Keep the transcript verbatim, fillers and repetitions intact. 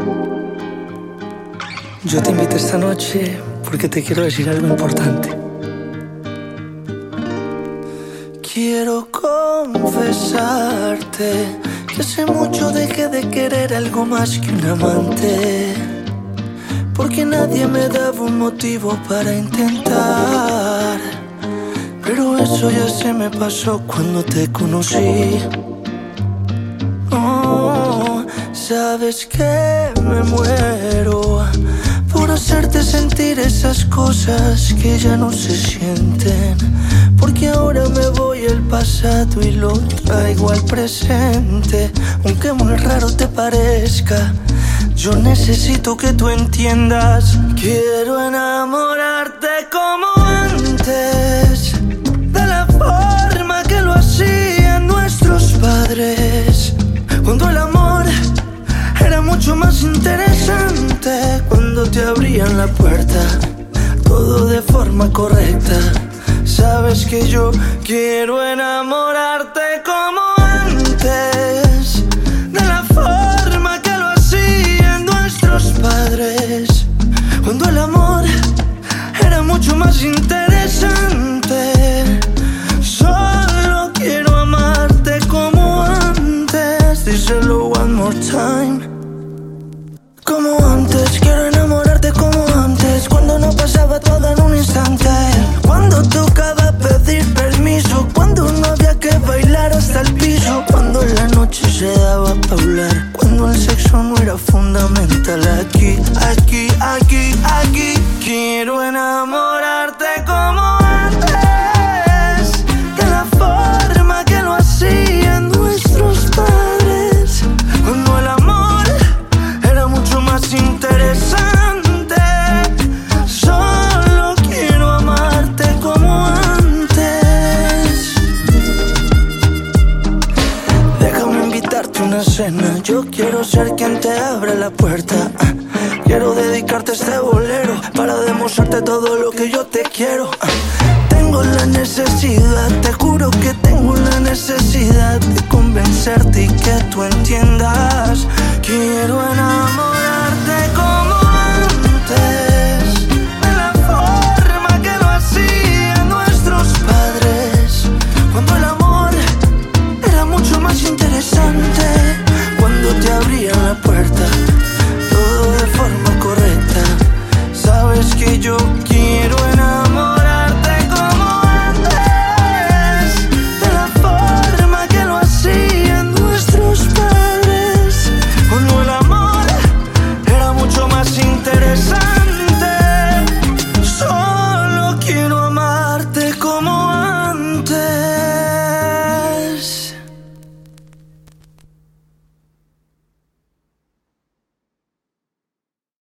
Yo te invito esta noche porque te quiero decir algo importante. Quiero confesarte que hace mucho dejé de querer algo más que un amante, porque nadie me daba un motivo para intentar. Pero eso ya se me pasó cuando te conocí. Oh, sabes que me muero por hacerte sentir esas cosas que ya no se sienten, porque ahora me voy al pasado y lo traigo al presente. Aunque muy raro te parezca, yo necesito que tú entiendas. Quiero enamorarte como antes, de la forma que lo hacían nuestros padres, cuando el amor era mucho más interesante, cuando te abrían la puerta, todo de forma correcta. Sabes que yo quiero enamorarte como antes, de la forma que lo hacían nuestros padres, cuando el amor era mucho más interesante. Solo quiero amarte como antes. Díselo one more time. Como antes, quiero enamorarte como antes, cuando no pasaba todo en un instante, cuando tocaba pedir permiso, cuando no había que bailar hasta el piso, cuando la noche se daba pa' hablar, cuando el sexo no era fundamental. Aquí, aquí, aquí, aquí, quiero enamorarte como antes, de la forma que lo hacían nuestros padres, cuando el amor era mucho más interesante. Solo quiero amarte como antes. Déjame invitarte a una cena, yo quiero ser quien te abra la puerta. Quiero dedicarte este bolero para demostrarte todo lo que yo te quiero. Tengo la necesidad, te juro que tengo la necesidad de convencerte y que tú entiendas. Quiero enamorarte como antes, de la forma que lo hacían nuestros padres, cuando el amor era mucho más interesante, cuando te abrían la puerta,